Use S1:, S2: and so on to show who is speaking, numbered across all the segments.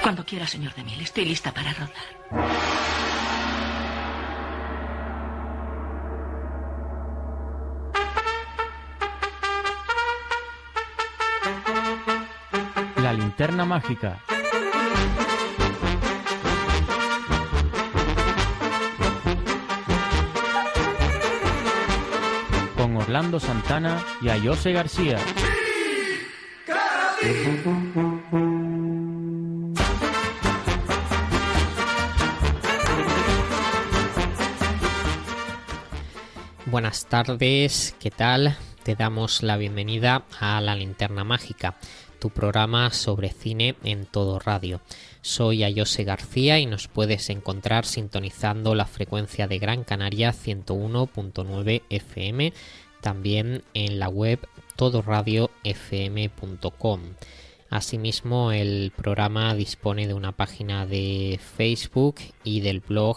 S1: Cuando quiera, señor DeMille, estoy lista para rodar.
S2: La linterna mágica. Con Orlando Santana y Ayose García.
S3: Buenas tardes, ¿qué tal? Te damos la bienvenida a La Linterna Mágica, tu programa sobre cine en Todo Radio. Soy Ayose García y nos puedes encontrar sintonizando la frecuencia de Gran Canaria 101.9 FM, también en la web todoradiofm.com. Asimismo, el programa dispone de una página de Facebook y del blog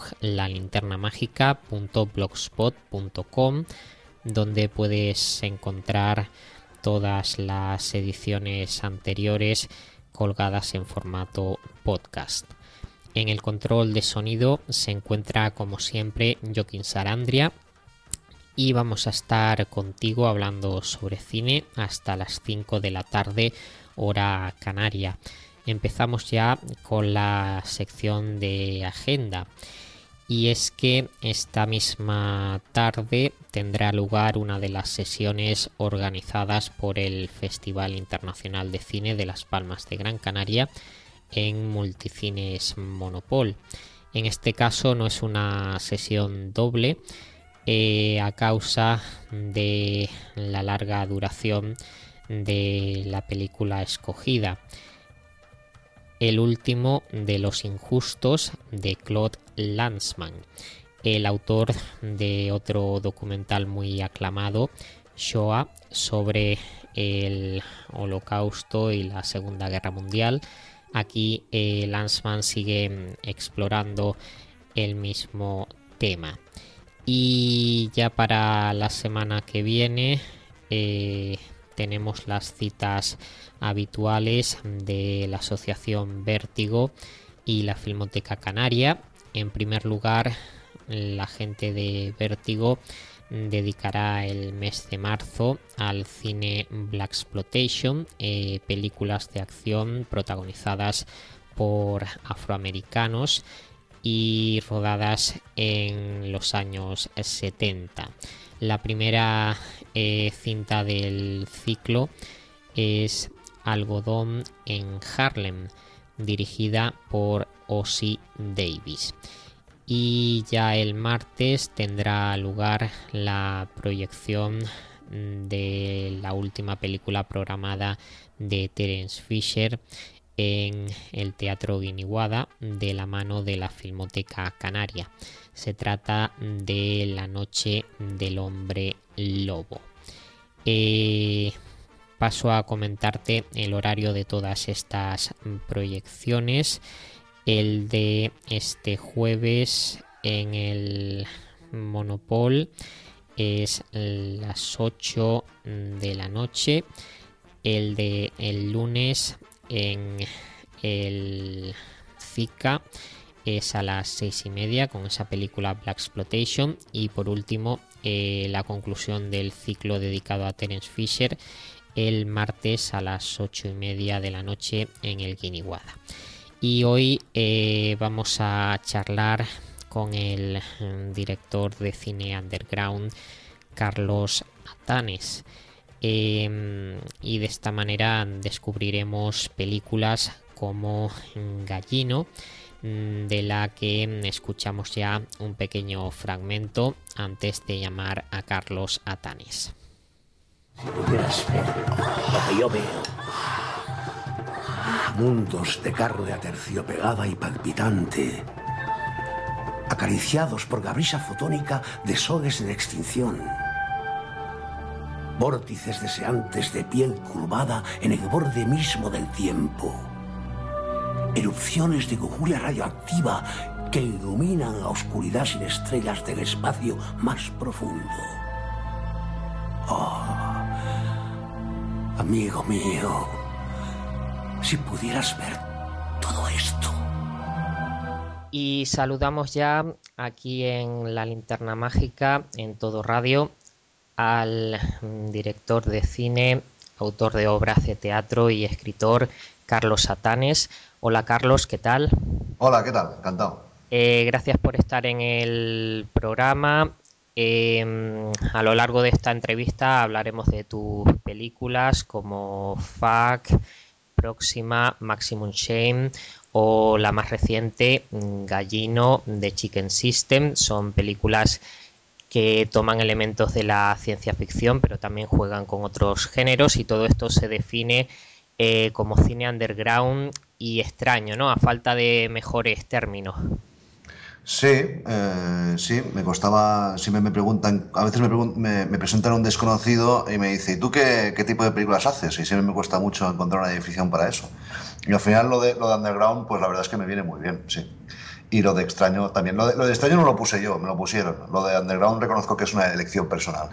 S3: lalinternamagica.blogspot.com, donde puedes encontrar todas las ediciones anteriores colgadas en formato podcast. En el control de sonido se encuentra, como siempre, Joaquín Sarandria, y vamos a estar contigo hablando sobre cine hasta las 5 de la tarde, hora canaria. Empezamos ya con la sección de agenda, y es que esta misma tarde tendrá lugar una de las sesiones organizadas por el Festival Internacional de Cine de Las Palmas de Gran Canaria en Multicines Monopol. En este caso no es una sesión doble, a causa de la larga duración de la película escogida. El último de los injustos, de Claude Lanzmann, el autor de otro documental muy aclamado, Shoah, sobre el Holocausto y la Segunda Guerra Mundial. Aquí Lanzmann sigue explorando el mismo tema. Y ya para la semana que viene tenemos las citas habituales de la Asociación Vértigo y la Filmoteca Canaria. En primer lugar, la gente de Vértigo dedicará el mes de marzo al cine Blaxploitation, películas de acción protagonizadas por afroamericanos y rodadas en los años 70. La primera cinta del ciclo es Algodón en Harlem, dirigida por Ossie Davis. Y ya el martes tendrá lugar la proyección de la última película programada de Terence Fisher en el Teatro Guiniguada, de la mano de la Filmoteca Canaria. Se trata de La Noche del Hombre Lobo. Paso a comentarte el horario de todas estas proyecciones. El de este jueves en el Monopol es las 8 de la noche. El de el lunes en el Zika es a las 6:30 con esa película Blaxploitation. Y por último, la conclusión del ciclo dedicado a Terence Fisher el martes a las 8:30 de la noche en el Guiniguada. Y hoy vamos a charlar con el director de cine underground Carlos Atanes. Y de esta manera descubriremos películas como Gallino, de la que escuchamos ya un pequeño fragmento antes de llamar a Carlos Atanes.
S4: Si pudieras ver lo que yo veo, mundos de carne aterciopelada y palpitante, acariciados por la brisa fotónica de soles en extinción, vórtices deseantes de piel curvada en el borde mismo del tiempo, erupciones de lujuria radioactiva que iluminan la oscuridad sin estrellas del espacio más profundo. Oh, amigo mío, si pudieras ver todo esto.
S3: Y saludamos ya aquí en La Linterna Mágica, en Todo Radio, al director de cine, autor de obras de teatro y escritor Carlos Satanes. Hola Carlos, ¿qué tal?
S5: Hola, ¿qué tal? Encantado.
S3: Gracias por estar en el programa. A lo largo de esta entrevista hablaremos de tus películas como Fuck, Próxima, Maximum Shame o la más reciente, Gallino, de Chicken System. Son películas que toman elementos de la ciencia ficción, pero también juegan con otros géneros, y todo esto se define como cine underground y extraño, ¿no? A falta de mejores términos.
S5: Sí, sí, me costaba, siempre me preguntan, a veces me presentan a un desconocido y me dice, ¿y tú qué tipo de películas haces? Y siempre me cuesta mucho encontrar una definición para eso. Y al final lo de underground, pues la verdad es que me viene muy bien, sí. Y lo de extraño también. Lo de extraño no lo puse yo, me lo pusieron. Lo de underground reconozco que es una elección personal.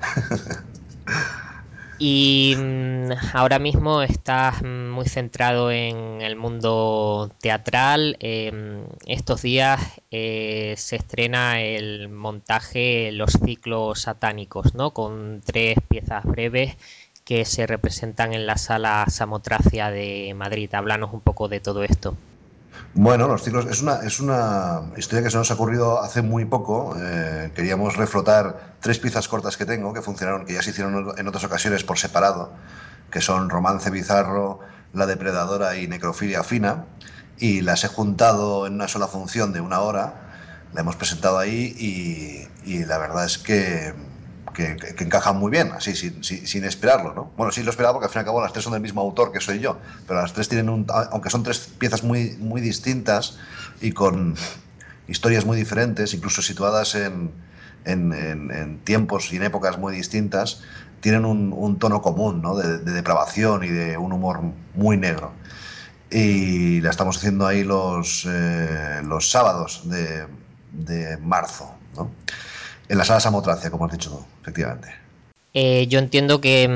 S3: Y ahora mismo estás muy centrado en el mundo teatral. Estos días se estrena el montaje Los Ciclos Satánicos, ¿no? Con 3 piezas breves que se representan en la Sala Samotracia de Madrid. Háblanos un poco de todo esto.
S5: Bueno, Los Ciclos es una historia que se nos ha ocurrido hace muy poco. Queríamos reflotar 3 piezas cortas que tengo, que funcionaron, que ya se hicieron en otras ocasiones por separado, que son Romance Bizarro, La Depredadora y Necrofilia Fina, y las he juntado en una sola función de 1 hora. La hemos presentado ahí y la verdad es que encajan muy bien, así, sin esperarlo, ¿no? Bueno, sí lo esperaba porque al fin y al cabo las 3 son del mismo autor, que soy yo, pero las 3 tienen aunque son 3 piezas muy distintas y con historias muy diferentes, incluso situadas en tiempos y en épocas muy distintas, tienen un tono común, ¿no? De depravación y de un humor muy negro. Y la estamos haciendo ahí los sábados de marzo, ¿no? En la Sala Samotracia, como has dicho tú, efectivamente.
S3: Yo entiendo que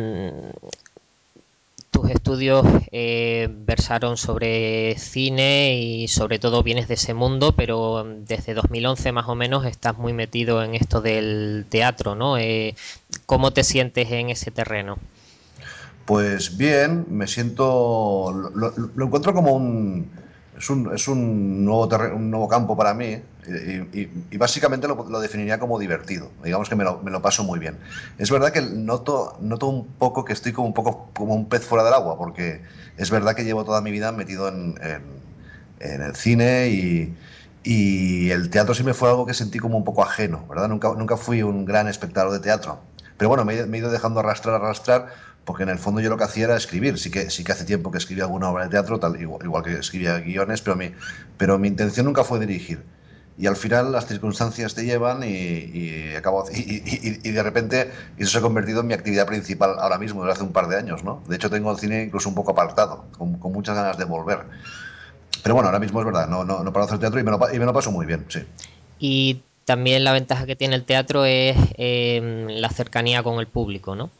S3: tus estudios versaron sobre cine y sobre todo vienes de ese mundo, pero desde 2011 más o menos estás muy metido en esto del teatro, ¿no? ¿Cómo te sientes en ese terreno?
S5: Pues bien, me siento. Lo encuentro como un. Es un nuevo un nuevo campo para mí y básicamente lo definiría como divertido. Digamos que me lo paso muy bien. Es verdad que noto un poco que estoy como un poco como un pez fuera del agua, porque es verdad que llevo toda mi vida metido en el cine y el teatro siempre fue algo que sentí como un poco ajeno, ¿verdad? Nunca fui un gran espectador de teatro. Pero bueno, me he ido dejando arrastrar, porque en el fondo yo lo que hacía era escribir. Sí que hace tiempo que escribí alguna obra de teatro, igual que escribía guiones, pero mi intención nunca fue dirigir. Y al final las circunstancias te llevan y de repente eso se ha convertido en mi actividad principal ahora mismo, desde hace un par de años, ¿no? De hecho tengo el cine incluso un poco apartado, con muchas ganas de volver. Pero bueno, ahora mismo es verdad, no paro de hacer teatro y me lo paso muy bien, sí.
S3: Y también la ventaja que tiene el teatro es la cercanía con el público, ¿no?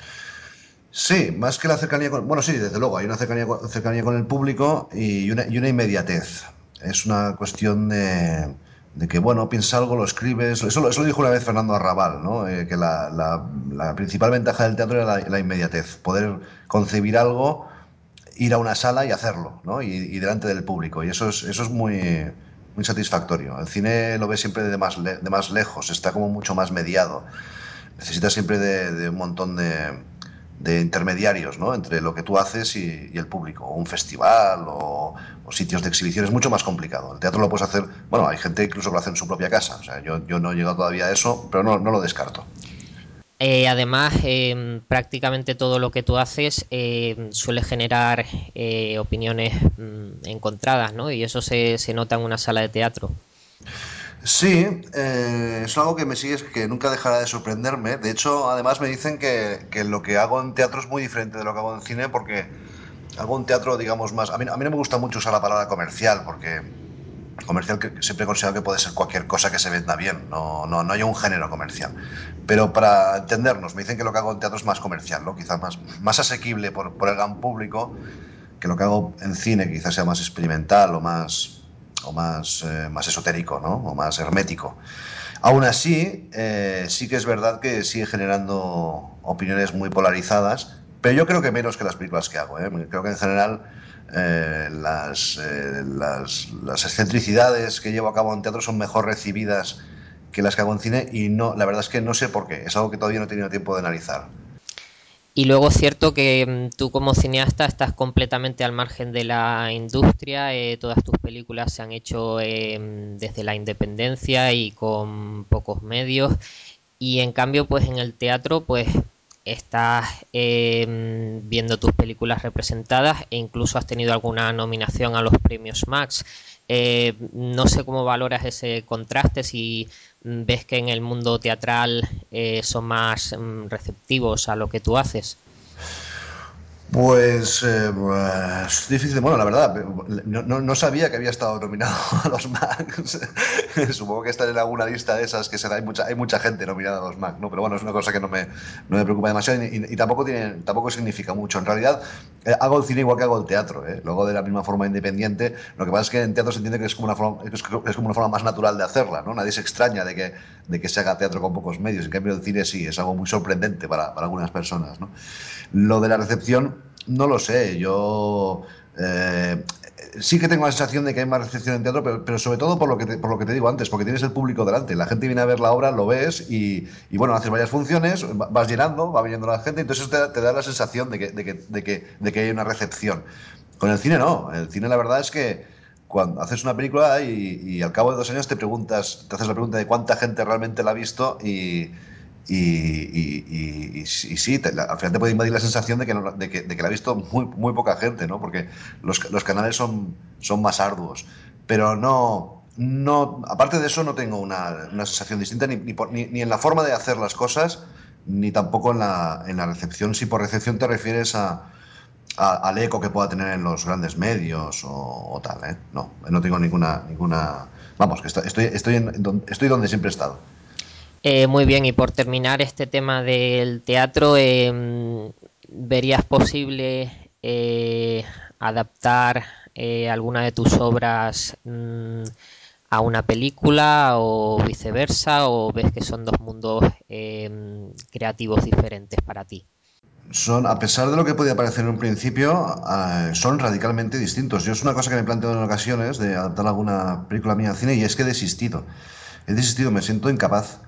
S5: Sí, más que la cercanía con... Bueno, sí, desde luego, hay una cercanía con el público y una inmediatez. Es una cuestión de que, bueno, piensas algo, lo escribes... Eso lo dijo una vez Fernando Arrabal, ¿no? Que la principal ventaja del teatro era la inmediatez. Poder concebir algo, ir a una sala y hacerlo, ¿no? Y delante del público. Y eso es muy satisfactorio. El cine lo ves siempre de más lejos, está como mucho más mediado. Necesitas siempre de un montón de intermediarios, ¿no? Entre lo que tú haces y el público, o un festival o sitios de exhibición. Es mucho más complicado. El teatro lo puedes hacer, bueno, hay gente incluso que lo hace en su propia casa, o sea, yo no he llegado todavía a eso, pero no lo descarto.
S3: Además, prácticamente todo lo que tú haces suele generar opiniones encontradas, ¿no? Y eso se nota en una sala de teatro.
S5: Sí, es algo que nunca dejará de sorprenderme. De hecho, además me dicen que lo que hago en teatro es muy diferente de lo que hago en cine, porque hago un teatro, digamos, más... A mí no me gusta mucho usar la palabra comercial, porque comercial que siempre considero que puede ser cualquier cosa que se venda bien, no hay un género comercial. Pero para entendernos, me dicen que lo que hago en teatro es más comercial, ¿no? Quizás más asequible por el gran público, que lo que hago en cine quizás sea más experimental más esotérico, ¿no? O más hermético. Aún así, sí que es verdad que sigue generando opiniones muy polarizadas, pero yo creo que menos que las películas que hago, ¿eh? Creo que en general las excentricidades que llevo a cabo en teatro son mejor recibidas que las que hago en cine y no, la verdad es que no sé por qué, es algo que todavía no he tenido tiempo de analizar.
S3: Y luego es cierto que tú como cineasta estás completamente al margen de la industria, todas tus películas se han hecho desde la independencia y con pocos medios, y en cambio pues en el teatro pues estás viendo tus películas representadas e incluso has tenido alguna nominación a los premios Max. No sé cómo valoras ese contraste, si ves que en el mundo teatral son más receptivos a lo que tú haces.
S5: Pues es difícil. Bueno, la verdad, no sabía que había estado nominado a los Max. Supongo que estar en alguna lista de esas que hay mucha gente nominada a los Max, ¿no? Pero bueno, es una cosa que no me preocupa demasiado y tampoco significa mucho. En realidad, hago el cine igual que hago el teatro, ¿eh? Luego de la misma forma independiente. Lo que pasa es que en teatro se entiende que es como una forma más natural de hacerla, ¿no? Nadie se extraña de que se haga teatro con pocos medios. En cambio, el cine sí, es algo muy sorprendente para algunas personas, ¿no? Lo de la recepción, no lo sé. Yo sí que tengo la sensación de que hay más recepción en teatro, pero sobre todo por lo que te digo antes, porque tienes el público delante. La gente viene a ver la obra, lo ves y bueno, haces varias funciones, vas llenando, va viniendo la gente, entonces te da la sensación de que hay una recepción. Con el cine no. El cine la verdad es que cuando haces una película y al cabo de 2 años te haces la pregunta de cuánta gente realmente la ha visto y sí, al final te puede invadir la sensación de que la ha visto muy poca gente, ¿no? Porque los canales son más arduos. Pero no, aparte de eso no tengo una sensación distinta ni en la forma de hacer las cosas, ni tampoco en la recepción. Si por recepción te refieres al eco que pueda tener en los grandes medios o tal, ¿eh? No tengo ninguna. Vamos, que estoy donde siempre he estado.
S3: Muy bien, y por terminar este tema del teatro, ¿verías posible adaptar alguna de tus obras a una película o viceversa, o ves que son dos mundos creativos diferentes para ti?
S5: A pesar de lo que podía parecer en un principio, son radicalmente distintos. Yo es una cosa que me planteo en ocasiones de adaptar alguna película mía al cine y es que he desistido. Me siento incapaz.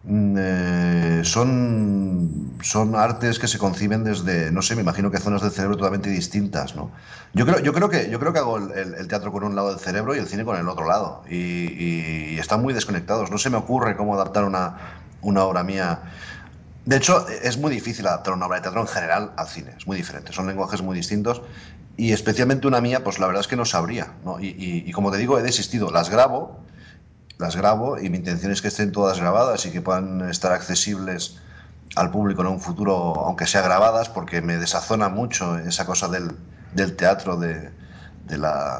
S5: Son artes que se conciben desde, no sé, me imagino que zonas del cerebro totalmente distintas, ¿no? Yo creo que hago el teatro con un lado del cerebro y el cine con el otro lado. Y están muy desconectados. No se me ocurre cómo adaptar una obra mía. De hecho, es muy difícil adaptar una obra de teatro en general al cine. Es muy diferente. Son lenguajes muy distintos. Y especialmente una mía, pues la verdad es que no sabría, ¿no? Y como te digo, he desistido. Las grabo y mi intención es que estén todas grabadas y que puedan estar accesibles al público en un futuro, aunque sea grabadas, porque me desazona mucho esa cosa del teatro, que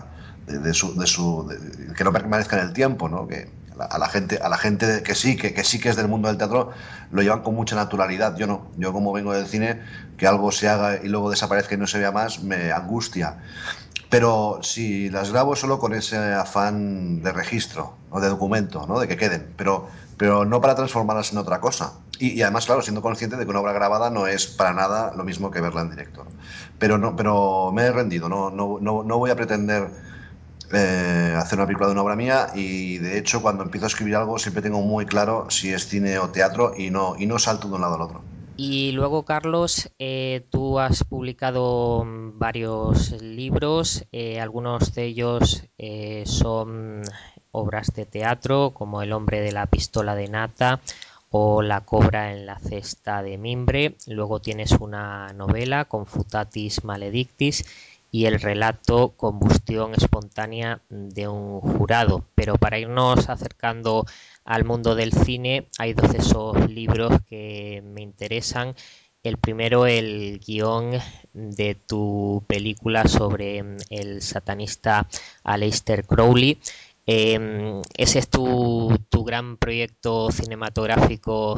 S5: no permanezca en el tiempo, ¿no? Que a la gente que sí que es del mundo del teatro lo llevan con mucha naturalidad. Yo no. Yo, como vengo del cine, que algo se haga y luego desaparezca y no se vea más me angustia. Pero si las grabo solo con ese afán de registro o de documento, ¿no? De que queden, pero no para transformarlas en otra cosa. Y además, claro, siendo consciente de que una obra grabada no es para nada lo mismo que verla en directo, ¿no? Pero me he rendido, no voy a pretender hacer una película de una obra mía y de hecho cuando empiezo a escribir algo siempre tengo muy claro si es cine o teatro y no salto de un lado al otro.
S3: Y luego, Carlos, tú has publicado varios libros, algunos de ellos son obras de teatro, como El hombre de la pistola de nata o La cobra en la cesta de mimbre. Luego tienes una novela, Confutatis Maledictis, y el relato Combustión espontánea de un jurado. Pero para irnos acercando al mundo del cine, hay dos de esos libros que me interesan. El primero, el guión de tu película sobre el satanista Aleister Crowley. Ese es tu gran proyecto cinematográfico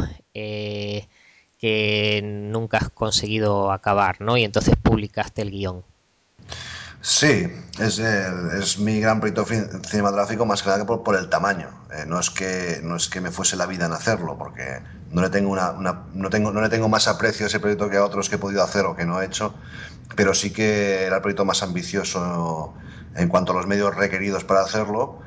S3: que nunca has conseguido acabar, ¿no? Y entonces publicaste el guión.
S5: Sí, es mi gran proyecto cinematográfico más que nada por el tamaño. No es que me fuese la vida en hacerlo, porque no le tengo no le tengo más aprecio a ese proyecto que a otros que he podido hacer o que no he hecho, pero sí que era el proyecto más ambicioso en cuanto a los medios requeridos para hacerlo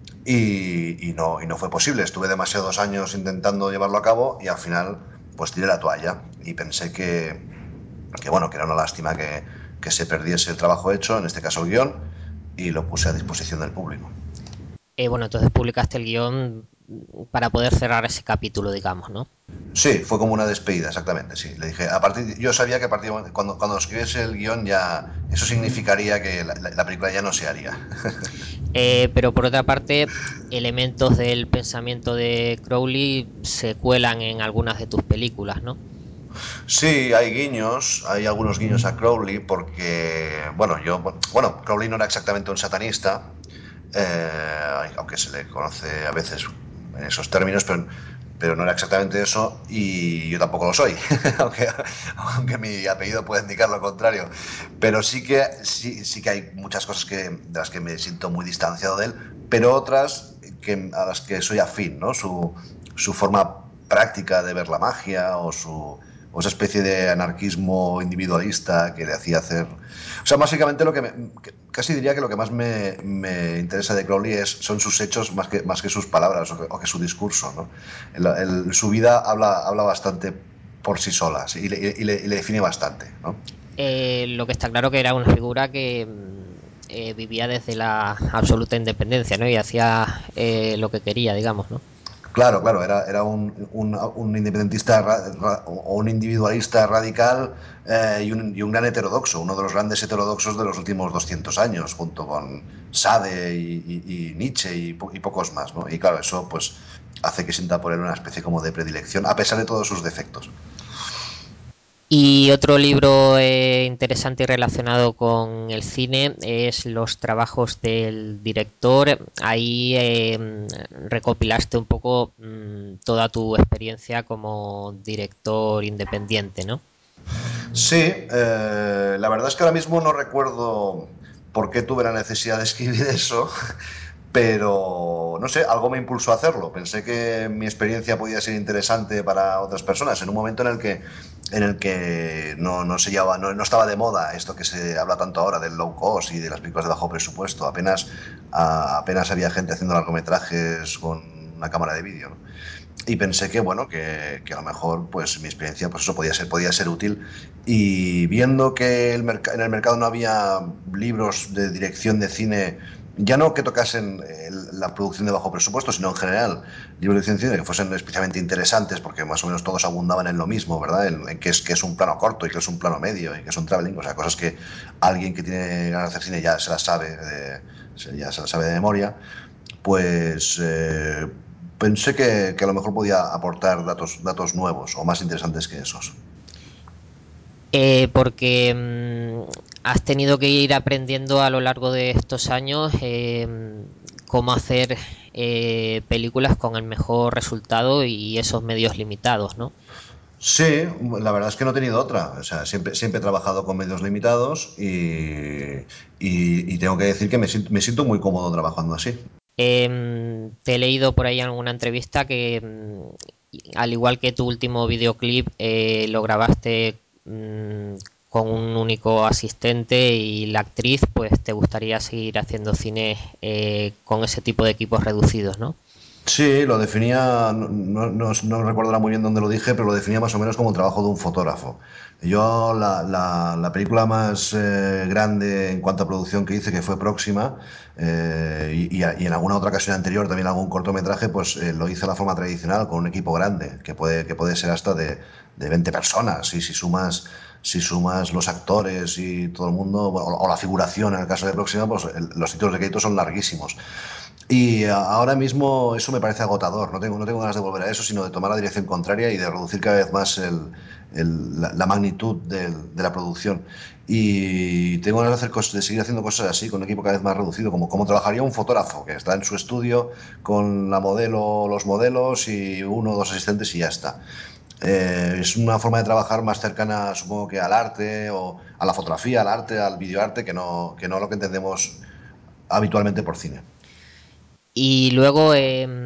S5: y no fue posible. Estuve demasiados años intentando llevarlo a cabo y al final pues tiré la toalla y pensé que bueno, que era una lástima que se perdiese el trabajo hecho, en este caso el guión, y lo puse a disposición del público.
S3: Bueno, entonces publicaste el guión para poder cerrar ese capítulo, digamos, ¿no?
S5: Sí, fue como una despedida, exactamente, sí. Le dije, yo sabía que a partir de cuando escribiese el guión ya eso significaría que la película ya no se haría.
S3: Pero por otra parte, elementos del pensamiento de Crowley se cuelan en algunas de tus películas, ¿no?
S5: Sí, hay algunos guiños a Crowley porque, bueno, Crowley no era exactamente un satanista, aunque se le conoce a veces en esos términos, pero no era exactamente eso y yo tampoco lo soy, aunque mi apellido puede indicar lo contrario. Pero sí que hay muchas cosas de las que me siento muy distanciado de él, pero otras a las que soy afín, ¿no? Su forma práctica de ver la magia o esa especie de anarquismo individualista que le hacía hacer. O sea, básicamente casi diría que lo que más me interesa de Crowley son sus hechos más que sus palabras o que su discurso, ¿no? Su vida habla bastante por sí sola, ¿sí? Y le define bastante, ¿no?
S3: Lo que está claro que era una figura que vivía desde la absoluta independencia, ¿no? Y hacía lo que quería, digamos, ¿no?
S5: Claro, era un independentista o un individualista radical y un gran heterodoxo, uno de los grandes heterodoxos de los últimos 200 años, junto con Sade y Nietzsche y pocos más, ¿no? Y claro, eso pues hace que sienta por él una especie como de predilección, a pesar de todos sus defectos.
S3: Y otro libro interesante y relacionado con el cine es Los trabajos del director. Ahí recopilaste un poco toda tu experiencia como director independiente, ¿no?
S5: Sí, la verdad es que ahora mismo no recuerdo por qué tuve la necesidad de escribir eso, pero no sé, algo me impulsó a hacerlo. Pensé que mi experiencia podía ser interesante para otras personas en un momento en el que no estaba de moda esto que se habla tanto ahora del low cost y de las películas de bajo presupuesto. Apenas había gente haciendo largometrajes con una cámara de vídeo, ¿no? Y pensé que bueno, que a lo mejor pues mi experiencia pues eso podía ser útil, y viendo que en el mercado no había libros de dirección de cine, ya no que tocasen la producción de bajo presupuesto, sino en general libros de dirección de cine que fuesen especialmente interesantes, porque más o menos todos abundaban en lo mismo, ¿verdad? En que es un plano corto y que es un plano medio y que es un traveling, o sea, cosas que alguien que tiene ganas de hacer cine ya se las sabe, ya se las sabe de memoria. Pues pensé que a lo mejor podía aportar datos nuevos o más interesantes que esos.
S3: Porque has tenido que ir aprendiendo a lo largo de estos años cómo hacer películas con el mejor resultado y esos medios limitados, ¿no?
S5: Sí, la verdad es que no he tenido otra. O sea, siempre he trabajado con medios limitados y tengo que decir que me siento muy cómodo trabajando así.
S3: Te he leído por ahí en alguna entrevista que al igual que tu último videoclip lo grabaste con un único asistente y la actriz, pues te gustaría seguir haciendo cine con ese tipo de equipos reducidos, ¿no?
S5: Sí, lo definía, no recuerdo ahora muy bien dónde lo dije, pero lo definía más o menos como el trabajo de un fotógrafo. Yo la película más grande en cuanto a producción que hice, que fue Próxima, y en alguna otra ocasión anterior también algún cortometraje, pues lo hice de la forma tradicional, con un equipo grande, que puede ser hasta de 20 personas, y si sumas los actores y todo el mundo, o la figuración en el caso de Próxima, pues los títulos de crédito son larguísimos. Y ahora mismo eso me parece agotador. No tengo ganas de volver a eso, sino de tomar la dirección contraria y de reducir cada vez más la magnitud de la producción. Y tengo ganas de seguir haciendo cosas así, con un equipo cada vez más reducido, como trabajaría un fotógrafo, que está en su estudio con la modelo, los modelos y uno o dos asistentes y ya está. Es una forma de trabajar más cercana, supongo que al arte o a la fotografía, al arte, al videoarte, que no lo que entendemos habitualmente por cine.
S3: Y luego,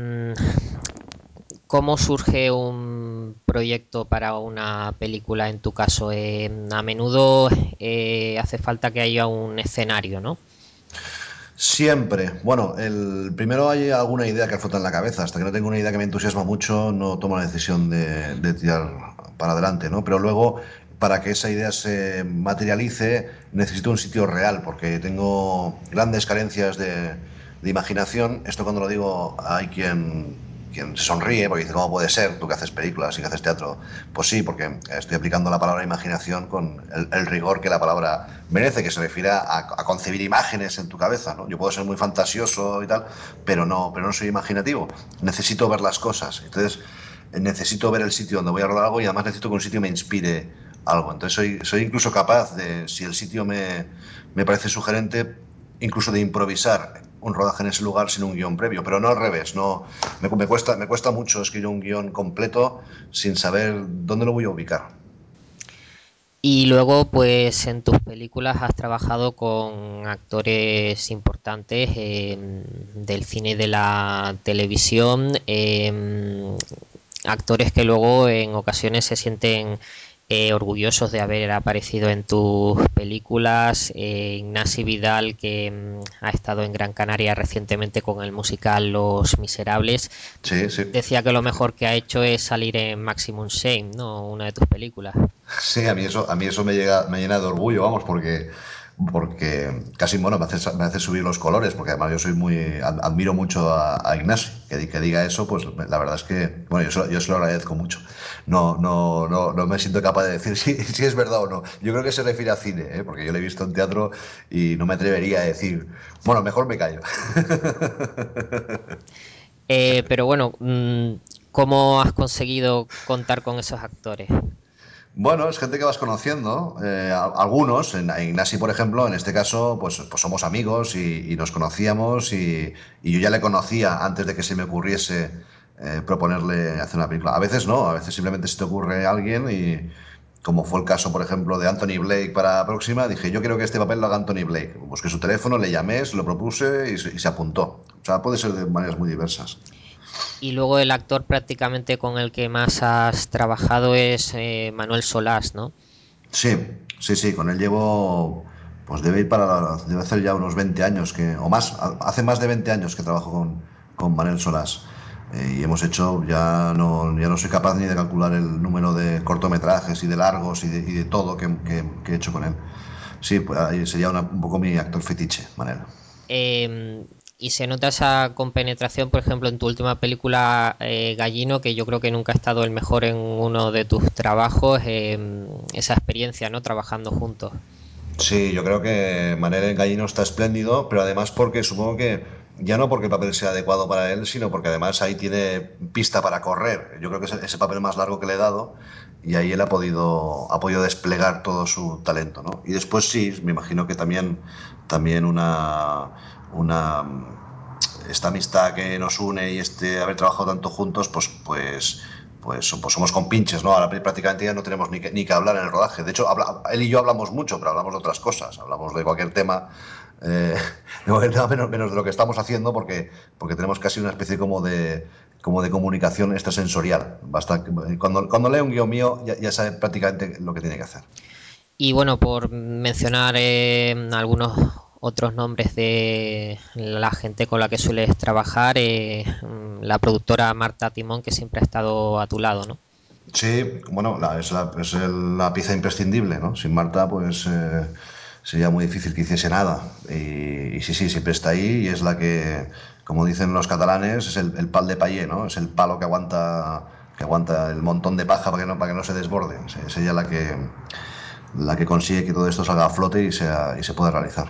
S3: ¿cómo surge un proyecto para una película en tu caso? A menudo hace falta que haya un escenario, ¿no?
S5: Siempre. Bueno, primero hay alguna idea que flota en la cabeza. Hasta que no tengo una idea que me entusiasma mucho, no tomo la decisión de tirar para adelante, ¿no? Pero luego, para que esa idea se materialice, necesito un sitio real, porque tengo grandes carencias de imaginación. Esto cuando lo digo, hay quien se sonríe porque dice, ¿cómo puede ser? Tú que haces películas y que haces teatro. Pues sí, porque estoy aplicando la palabra imaginación con el rigor que la palabra merece, que se refiere a concebir imágenes en tu cabeza, ¿no? Yo puedo ser muy fantasioso y tal, pero no soy imaginativo. Necesito ver las cosas. Entonces, necesito ver el sitio donde voy a rodar algo y además necesito que un sitio me inspire algo. Entonces, soy incluso capaz de, si el sitio me parece sugerente, incluso de improvisar un rodaje en ese lugar sin un guión previo, pero no al revés. No, me cuesta mucho escribir un guión completo sin saber dónde lo voy a ubicar.
S3: Y luego, pues en tus películas has trabajado con actores importantes del cine y de la televisión, actores que luego en ocasiones se sienten orgullosos de haber aparecido en tus películas. Ignasi Vidal, que ha estado en Gran Canaria recientemente con el musical Los Miserables,
S5: Sí, sí.
S3: decía que lo mejor que ha hecho es salir en Maximum Shame, ¿no? Una de tus películas.
S5: Sí, a mí eso me llena de orgullo, vamos, porque casi, bueno, me hace subir los colores, porque además yo soy admiro mucho a Ignasi, que diga eso, pues la verdad es que, bueno, yo se lo agradezco mucho. No me siento capaz de decir si es verdad o no. Yo creo que se refiere a cine, ¿eh? Porque yo lo he visto en teatro y no me atrevería a decir, bueno, mejor me callo.
S3: Pero bueno, ¿cómo has conseguido contar con esos actores?
S5: Bueno, es gente que vas conociendo, algunos, en Ignasi, por ejemplo, en este caso, pues somos amigos y nos conocíamos y yo ya le conocía antes de que se me ocurriese proponerle hacer una película. A veces no, a veces simplemente se te ocurre alguien y como fue el caso, por ejemplo, de Anthony Blake para Próxima, dije, yo quiero que este papel lo haga Anthony Blake. Busqué su teléfono, le llamé, se lo propuse y se apuntó. O sea, puede ser de maneras muy diversas.
S3: Y luego el actor prácticamente con el que más has trabajado es Manuel Solás, ¿no?
S5: Sí, sí, sí, con él llevo, pues debe hacer ya unos 20 años o más, hace más de 20 años que trabajo con Manel Solás. Y hemos hecho, ya no soy capaz ni de calcular el número de cortometrajes y de largos y de todo que he hecho con él. Sí, pues ahí sería un poco mi actor fetiche, Manel.
S3: Eh, y se nota esa compenetración, por ejemplo, en tu última película, Gallino, que yo creo que nunca ha estado el mejor en uno de tus trabajos, esa experiencia, ¿no? Trabajando juntos.
S5: Sí, yo creo que Manel en Gallino está espléndido, pero además porque supongo que ya no porque el papel sea adecuado para él, sino porque además ahí tiene pista para correr. Yo creo que es ese papel más largo que le he dado y ahí él ha podido desplegar todo su talento, ¿no? Y después sí, me imagino que también una esta amistad que nos une y haber trabajado tanto juntos, pues somos compinches, ¿no? Ahora prácticamente ya no tenemos ni que hablar en el rodaje. De hecho, él y yo hablamos mucho, pero hablamos de otras cosas. Hablamos de cualquier tema, eh, de cualquier tema menos de lo que estamos haciendo, porque tenemos casi una especie como de comunicación extrasensorial. Cuando lee un guión mío, ya sabe prácticamente lo que tiene que hacer.
S3: Y bueno, por mencionar algunos otros nombres de la gente con la que sueles trabajar, la productora Marta Timón, que siempre ha estado a tu lado, ¿no?
S5: Sí, bueno, es la pieza imprescindible, ¿no? Sin Marta, pues sería muy difícil que hiciese nada. Y sí, sí, siempre está ahí y es la que, como dicen los catalanes, es el pal de paller, ¿no? Es el palo que aguanta el montón de paja para que no se desborde. Es ella la que consigue que todo esto salga a flote y se pueda realizar.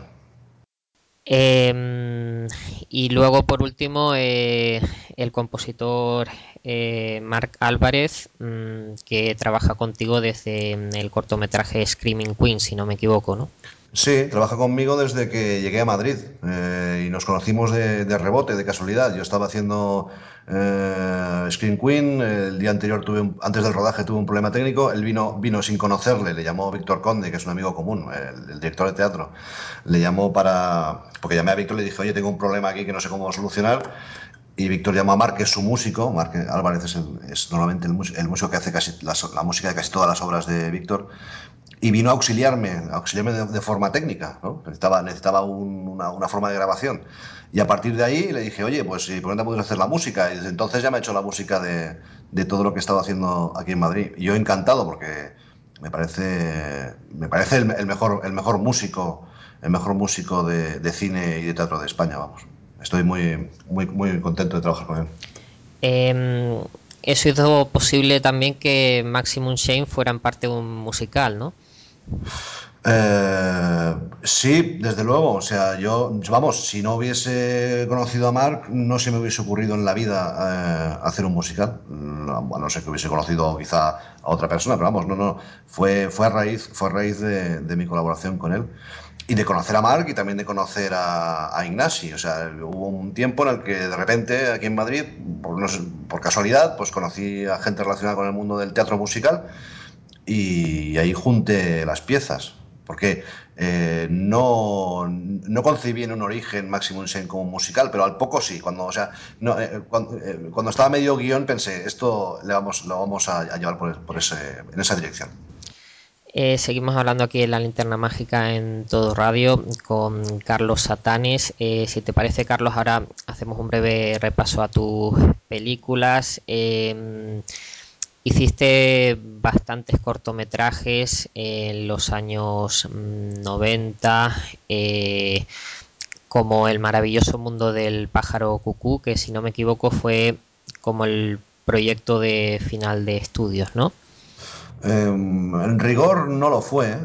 S3: Eh, y luego, por último, el compositor Marc Álvarez, que trabaja contigo desde el cortometraje Screaming Queen, si no me equivoco, ¿no?
S5: Sí, trabaja conmigo desde que llegué a Madrid y nos conocimos de rebote, de casualidad. Yo estaba haciendo Screen Queen, el día anterior antes del rodaje tuve un problema técnico, él vino sin conocerle, le llamó Víctor Conde, que es un amigo común, el director de teatro, le llamó porque llamé a Víctor y le dije, oye, tengo un problema aquí que no sé cómo solucionar. Y Víctor llamó a Marc, que es su músico. Marc Álvarez es normalmente el músico que hace la música de casi todas las obras de Víctor. Y vino a auxiliarme de forma técnica, ¿no? Necesitaba una forma de grabación. Y a partir de ahí le dije, oye, pues ¿por qué no puedes hacer la música? Y desde entonces ya me ha hecho la música de todo lo que he estado haciendo aquí en Madrid. Y yo encantado porque me parece el mejor músico de cine y de teatro de España, vamos. Estoy muy, muy, muy contento de trabajar con él.
S3: Eso hizo posible también que Maximum Shame fuera en parte un musical, ¿no?
S5: Sí, desde luego. O sea, vamos, si no hubiese conocido a Marc, no se me hubiese ocurrido en la vida hacer un musical. No sé que hubiese conocido quizá a otra persona, pero vamos, no. Fue a raíz de mi colaboración con él. Y de conocer a Marc y también de conocer a Ignasi. O sea, hubo un tiempo en el que de repente aquí en Madrid, por casualidad, pues conocí a gente relacionada con el mundo del teatro musical y ahí junté las piezas. Porque no concebí en un origen Maximum Shame como un musical, pero al poco sí. Cuando estaba medio guión pensé, esto lo vamos a llevar en esa dirección.
S3: Seguimos hablando aquí en La Linterna Mágica en Todo Radio con Carlos Satanes. Si te parece, Carlos, ahora hacemos un breve repaso a tus películas. Hiciste bastantes cortometrajes en los años 90, como El maravilloso mundo del pájaro cucú, que si no me equivoco fue como el proyecto de final de estudios, ¿no?
S5: En rigor no lo fue.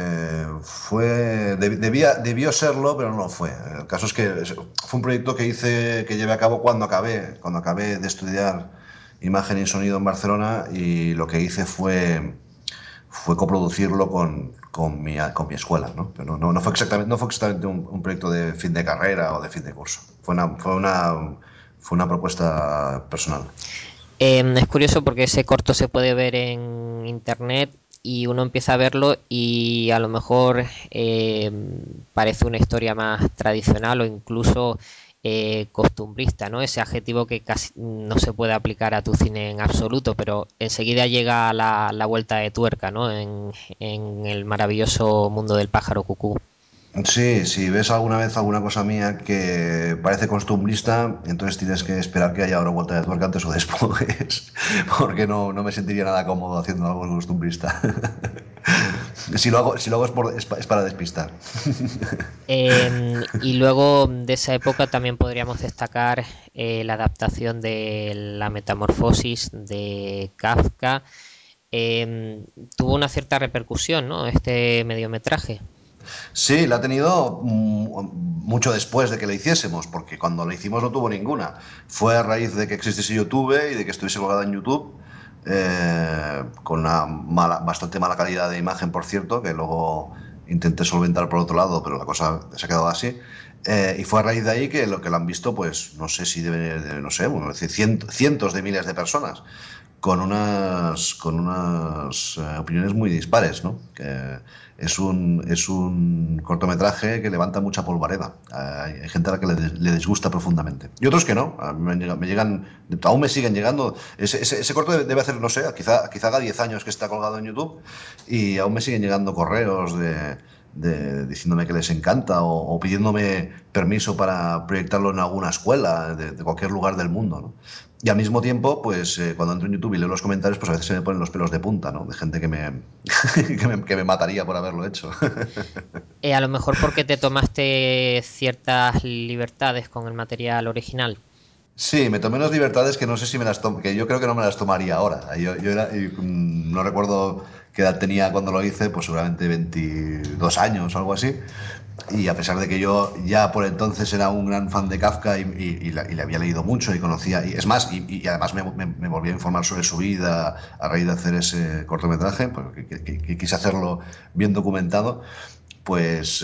S5: Debió serlo, pero no lo fue. El caso es que fue un proyecto que llevé a cabo cuando acabé de estudiar imagen y sonido en Barcelona, y lo que hice fue coproducirlo con mi escuela, ¿no? Pero no fue exactamente un proyecto de fin de carrera o de fin de curso. Fue una propuesta personal.
S3: Es curioso porque ese corto se puede ver en internet y uno empieza a verlo y a lo mejor parece una historia más tradicional o incluso costumbrista, ¿no? Ese adjetivo que casi no se puede aplicar a tu cine en absoluto, pero enseguida llega la vuelta de tuerca, ¿no? En el maravilloso mundo del pájaro cucú.
S5: Sí, si ves alguna vez alguna cosa mía que parece costumbrista, entonces tienes que esperar que haya una vuelta de tuerca antes o después, porque no me sentiría nada cómodo haciendo algo costumbrista. Si lo hago es para despistar.
S3: Y luego de esa época también podríamos destacar la adaptación de La Metamorfosis de Kafka. Tuvo una cierta repercusión, ¿no? Este mediometraje.
S5: Sí, la ha tenido mucho después de que la hiciésemos, porque cuando la hicimos no tuvo ninguna. Fue a raíz de que existiese YouTube y de que estuviese colgada en YouTube, con una bastante mala calidad de imagen, por cierto, que luego intenté solventar por otro lado, pero la cosa se ha quedado así. Y fue a raíz de ahí que lo han visto, pues no sé si cientos de miles de personas, con unas opiniones muy dispares, ¿no? Que es un cortometraje que levanta mucha polvareda. Hay gente a la que le disgusta profundamente. Y otros que no. A mí aún me siguen llegando. Ese corto debe hacer, no sé, quizá haga 10 años que está colgado en YouTube y aún me siguen llegando correos diciéndome que les encanta o pidiéndome permiso para proyectarlo en alguna escuela de cualquier lugar del mundo, ¿no? Y al mismo tiempo, pues cuando entro en YouTube y leo los comentarios, pues a veces se me ponen los pelos de punta, ¿no? De gente que me mataría por haberlo hecho.
S3: A lo mejor porque te tomaste ciertas libertades con el material original.
S5: Sí, me tomé unas libertades que no sé si que yo creo que no me las tomaría ahora. No recuerdo qué edad tenía cuando lo hice, pues seguramente 22 años o algo así. Y a pesar de que yo ya por entonces era un gran fan de Kafka y le había leído mucho y conocía, y es más, y además me volví a informar sobre su vida a raíz de hacer ese cortometraje, pues que quise hacerlo bien documentado. pues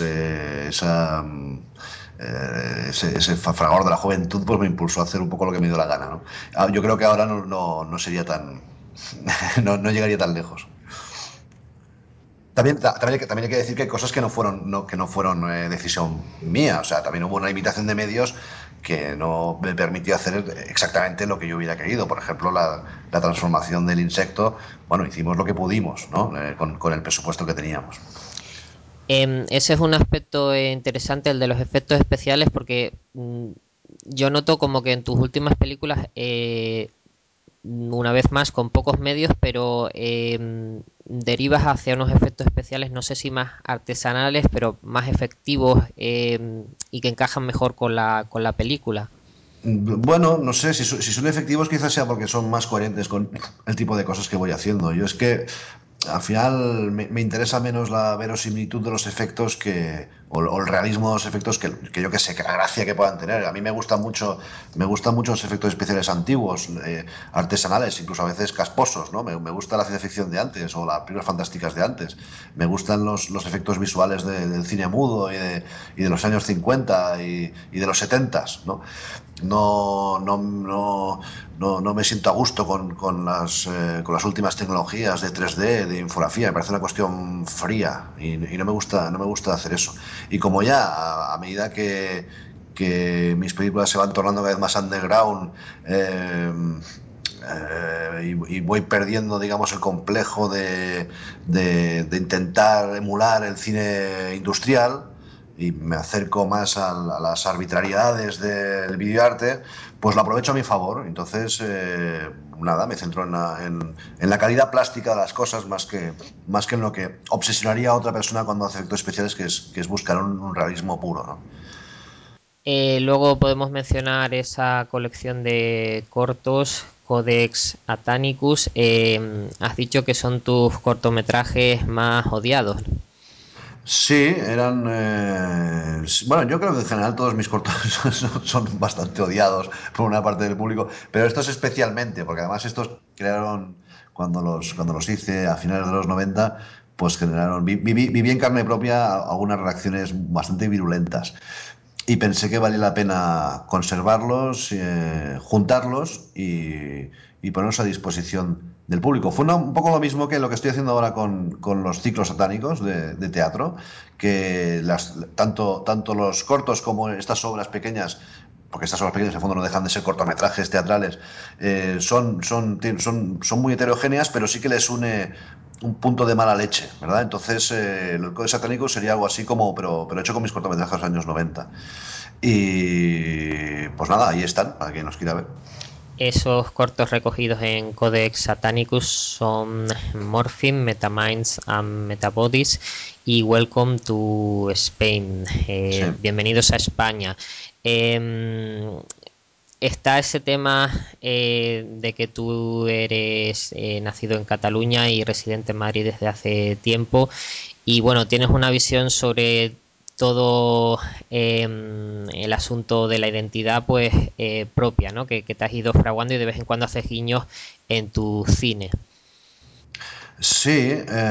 S5: ese fragor de la juventud pues me impulsó a hacer un poco lo que me dio la gana, ¿no? Yo creo que ahora no sería tan... no llegaría tan lejos. También hay que decir que hay cosas que no fueron decisión mía. O sea, también hubo una limitación de medios que no me permitió hacer exactamente lo que yo hubiera querido. Por ejemplo, la transformación del insecto. Bueno, hicimos lo que pudimos, ¿no? Con el presupuesto que teníamos.
S3: Ese es un aspecto interesante, el de los efectos especiales, porque yo noto como que en tus últimas películas, una vez más con pocos medios, pero derivas hacia unos efectos especiales, no sé si más artesanales, pero más efectivos, y que encajan mejor con la película.
S5: Bueno, no sé, si son efectivos quizás sea porque son más coherentes con el tipo de cosas que voy haciendo. Yo es que al final me interesa menos la verosimilitud de los efectos o el realismo de los efectos que yo que sé, que la gracia que puedan tener. A mí me gustan mucho los efectos especiales antiguos, artesanales, incluso a veces casposos, ¿no? Me gusta la ciencia ficción de antes o las películas fantásticas de antes. Me gustan los efectos visuales del cine mudo y de los años 50 y de los 70, ¿no? No me siento a gusto con las últimas tecnologías de 3D, de infografía. Me parece una cuestión fría y no me gusta hacer eso. Y como ya a medida que mis películas se van tornando cada vez más underground, y voy perdiendo, digamos, el complejo de intentar emular el cine industrial y me acerco más a las arbitrariedades del videoarte, pues lo aprovecho a mi favor. Entonces, nada, me centro en la calidad plástica de las cosas más que en lo que obsesionaría a otra persona cuando hace efectos especiales, que es buscar un realismo puro, ¿no?
S3: Luego podemos mencionar esa colección de cortos, Codex Atanicus. Has dicho que son tus cortometrajes más odiados.
S5: Sí, eran... bueno, yo creo que en general todos mis cortos son bastante odiados por una parte del público, pero estos especialmente, porque además estos crearon, cuando los hice a finales de los 90, pues generaron... Viví en carne propia algunas reacciones bastante virulentas. Y pensé que valía la pena conservarlos, juntarlos y ponerlos a disposición del público. Fue un poco lo mismo que lo que estoy haciendo ahora con los ciclos satánicos de teatro, que tanto los cortos como estas obras pequeñas, porque estas obras pequeñas en el fondo no dejan de ser cortometrajes teatrales, son muy heterogéneas, pero sí que les une un punto de mala leche, ¿verdad? Entonces, el Código Satánico sería algo así como, pero hecho con mis cortometrajes de los años 90. Y pues nada, ahí están, para quien nos quiera ver.
S3: Esos cortos recogidos en Codex Satanicus son Morphine, Metaminds and Metabodies y Welcome to Spain.
S5: Sí.
S3: Bienvenidos a España. Está ese tema de que tú eres nacido en Cataluña y residente en Madrid desde hace tiempo, y bueno, tienes una visión sobre todo el asunto de la identidad pues propia, ¿no? Que te has ido fraguando y de vez en cuando haces guiños en tu cine.
S5: Sí,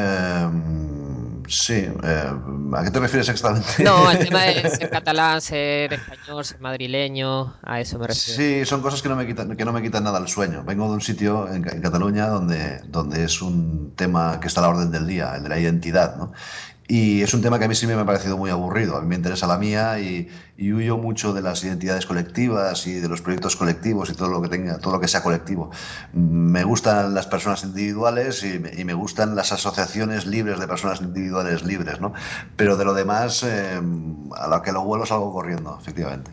S5: sí. ¿A qué te refieres exactamente?
S3: No, el tema de ser catalán, ser español, ser madrileño, a eso me refiero.
S5: Sí, son cosas que no me quitan nada el sueño. Vengo de un sitio en Cataluña donde es un tema que está a la orden del día, el de la identidad, ¿no? Y es un tema que a mí sí me ha parecido muy aburrido. A mí me interesa la mía y huyo mucho de las identidades colectivas y de los proyectos colectivos y todo lo que sea colectivo. Me gustan las personas individuales y me gustan las asociaciones libres de personas individuales libres, ¿no? Pero de lo demás, a lo que lo vuelo salgo corriendo, efectivamente.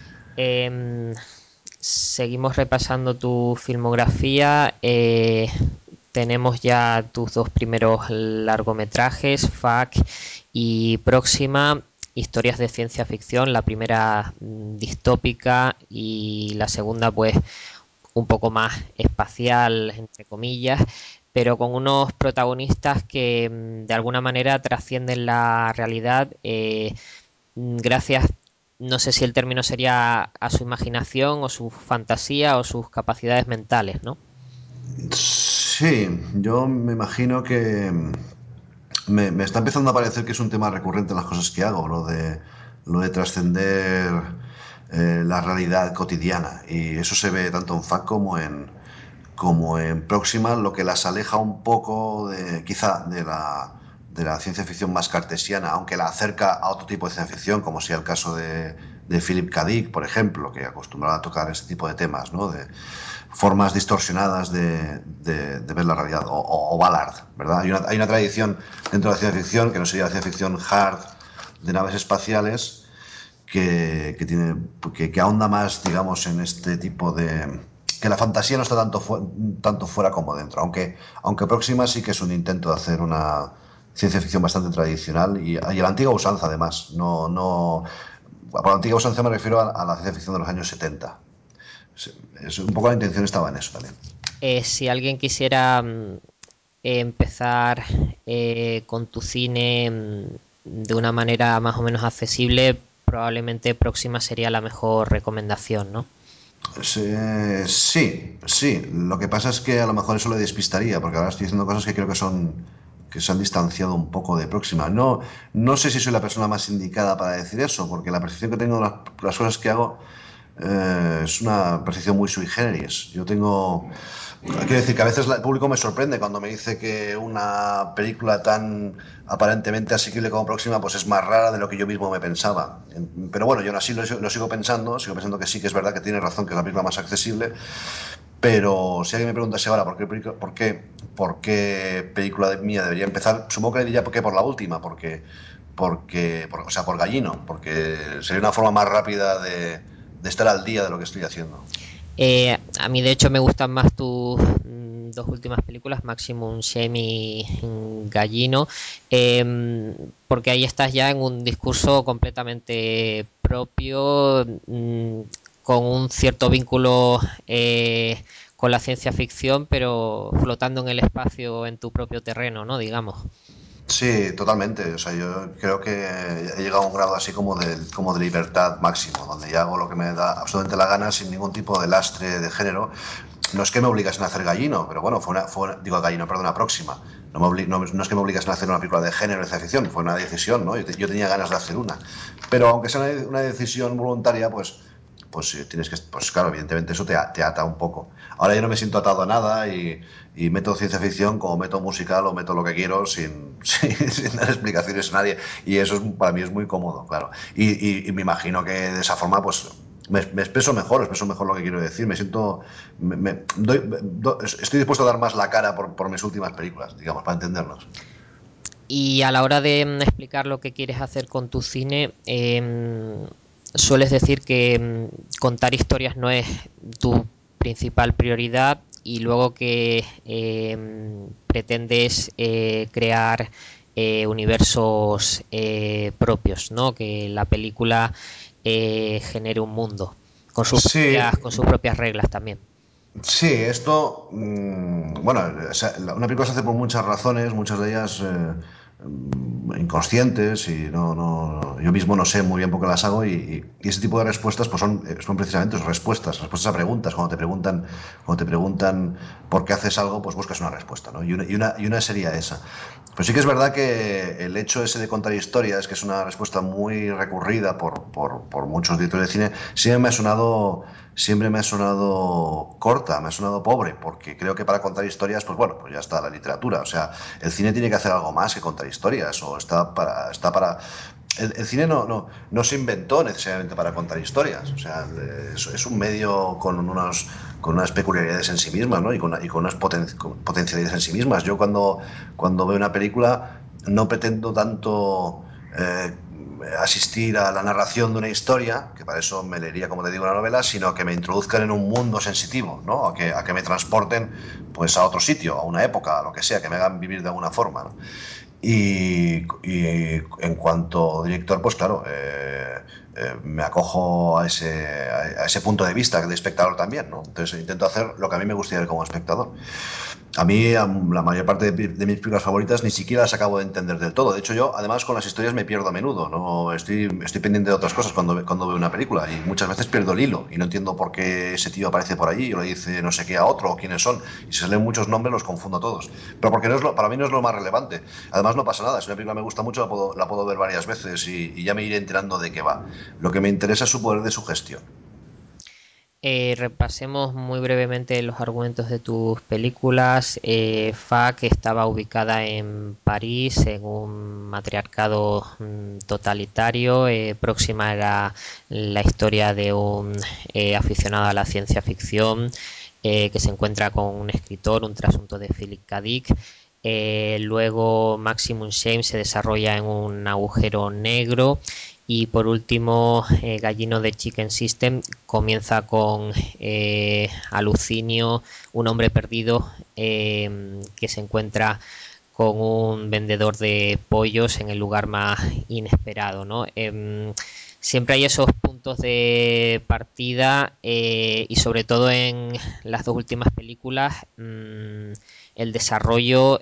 S3: Seguimos repasando tu filmografía. Tenemos ya tus dos primeros largometrajes, FAC y Próxima, historias de ciencia ficción, la primera distópica y la segunda pues un poco más espacial, entre comillas, pero con unos protagonistas que de alguna manera trascienden la realidad gracias, no sé si el término sería a su imaginación o su fantasía o sus capacidades mentales, ¿no?
S5: Sí, yo me imagino que me está empezando a parecer que es un tema recurrente en las cosas que hago, lo de trascender la realidad cotidiana. Y eso se ve tanto en FAC como en Proxima, lo que las aleja un poco quizá de la ciencia ficción más cartesiana, aunque la acerca a otro tipo de ciencia ficción, como sea el caso de Philip K. Dick, por ejemplo, que acostumbraba a tocar este tipo de temas, ¿no? De formas distorsionadas de ver la realidad, o Ballard, ¿verdad? Hay una tradición dentro de la ciencia ficción, que no sería la ciencia ficción hard de naves espaciales, que ahonda más, digamos, en este tipo de... que la fantasía no está tanto fuera como dentro, aunque Próxima sí que es un intento de hacer una ciencia ficción bastante tradicional y a la antigua usanza, además. Por la antigua usanza me refiero a la ciencia ficción de los años 70. Un poco la intención estaba en eso también.
S3: Si alguien quisiera empezar con tu cine de una manera más o menos accesible, probablemente Próxima sería la mejor recomendación, ¿no?
S5: Sí. Lo que pasa es que a lo mejor eso le despistaría, porque ahora estoy diciendo cosas que creo que se han distanciado un poco de Próxima. No sé si soy la persona más indicada para decir eso, porque la percepción que tengo de las cosas que hago es una percepción muy sui generis. Quiero decir que a veces el público me sorprende cuando me dice que una película tan aparentemente asequible como Próxima pues es más rara de lo que yo mismo me pensaba. Pero bueno, yo aún así lo sigo pensando que sí que es verdad que tiene razón, que es la película más accesible. Pero si alguien me preguntase ahora por qué película mía debería empezar, supongo que le diría que por la última, o sea, por Gallino, porque sería una forma más rápida de estar al día de lo que estoy haciendo.
S3: A mí de hecho me gustan más tus dos últimas películas, Maximum Shame y Gallino, porque ahí estás ya en un discurso completamente propio, con un cierto vínculo con la ciencia ficción, pero flotando en el espacio en tu propio terreno, ¿no? Digamos.
S5: Sí, totalmente. O sea, yo creo que he llegado a un grado así como de libertad máximo, donde ya hago lo que me da absolutamente la gana sin ningún tipo de lastre de género. No es que me obligasen a hacer Gallino, pero bueno, digo Gallino, perdón, Próxima. No es que me obligasen a hacer una película de género de ciencia ficción, fue una decisión, ¿no? Yo tenía ganas de hacer una. Pero aunque sea una decisión voluntaria, pues claro, evidentemente eso te ata un poco. Ahora yo no me siento atado a nada y meto ciencia ficción como meto musical o meto lo que quiero sin dar explicaciones a nadie. Y eso para mí es muy cómodo, claro. Y me imagino que de esa forma, pues me expreso mejor lo que quiero decir. Me siento. Estoy dispuesto a dar más la cara por mis últimas películas, digamos, para entendernos.
S3: Y a la hora de explicar lo que quieres hacer con tu cine, sueles decir que contar historias no es tu principal prioridad y luego que pretendes crear universos propios, ¿no? Que la película genere un mundo
S5: Sí,
S3: con sus propias reglas también.
S5: sí, esto, bueno, o sea, una película se hace por muchas razones, muchas de ellas inconscientes y yo mismo no sé muy bien por qué las hago y ese tipo de respuestas pues son precisamente respuestas a preguntas. Cuando te preguntan por qué haces algo, pues buscas una respuesta, ¿no? Y una sería esa. Pero sí que es verdad que el hecho ese de contar historias, que es una respuesta muy recurrida por muchos directores de cine, siempre me ha sonado corta, me ha sonado pobre, porque creo que para contar historias, pues bueno, pues ya está la literatura. O sea, el cine tiene que hacer algo más que contar historias, o está para... El cine no se inventó necesariamente para contar historias. O sea, es un medio con unas peculiaridades en sí mismas, ¿no? Y con unas potencialidades en sí mismas. Yo cuando veo una película no pretendo tanto asistir a la narración de una historia, que para eso me leería, como te digo, una novela, sino que me introduzcan en un mundo sensitivo, ¿no? A que me transporten pues a otro sitio, a una época, a lo que sea, que me hagan vivir de alguna forma, ¿no? Y en cuanto director, pues claro, me acojo a ese punto de vista de espectador también, ¿no? Entonces intento hacer lo que a mí me gustaría ver como espectador. A mí la mayor parte de mis películas favoritas ni siquiera las acabo de entender del todo. De hecho, yo además con las historias me pierdo a menudo. No estoy pendiente de otras cosas cuando veo una película y muchas veces pierdo el hilo y no entiendo por qué ese tío aparece por allí o le dice no sé qué a otro o quiénes son. Y si se leen muchos nombres los confundo todos. Pero porque para mí no es lo más relevante. Además no pasa nada. Si una película me gusta mucho la puedo ver varias veces y ya me iré enterando de qué va. Lo que me interesa es su poder de sugestión.
S3: Repasemos muy brevemente los argumentos de tus películas. FAC estaba ubicada en París en un matriarcado totalitario. Próxima era la historia de un aficionado a la ciencia ficción que se encuentra con un escritor, un trasunto de Philip K. Dick. Luego Maximum Shame se desarrolla en un agujero negro. Y por último, Gallino de Chicken System comienza con Alucinio, un hombre perdido que se encuentra con un vendedor de pollos en el lugar más inesperado, ¿no? Siempre hay esos puntos de partida y sobre todo en las dos últimas películas el desarrollo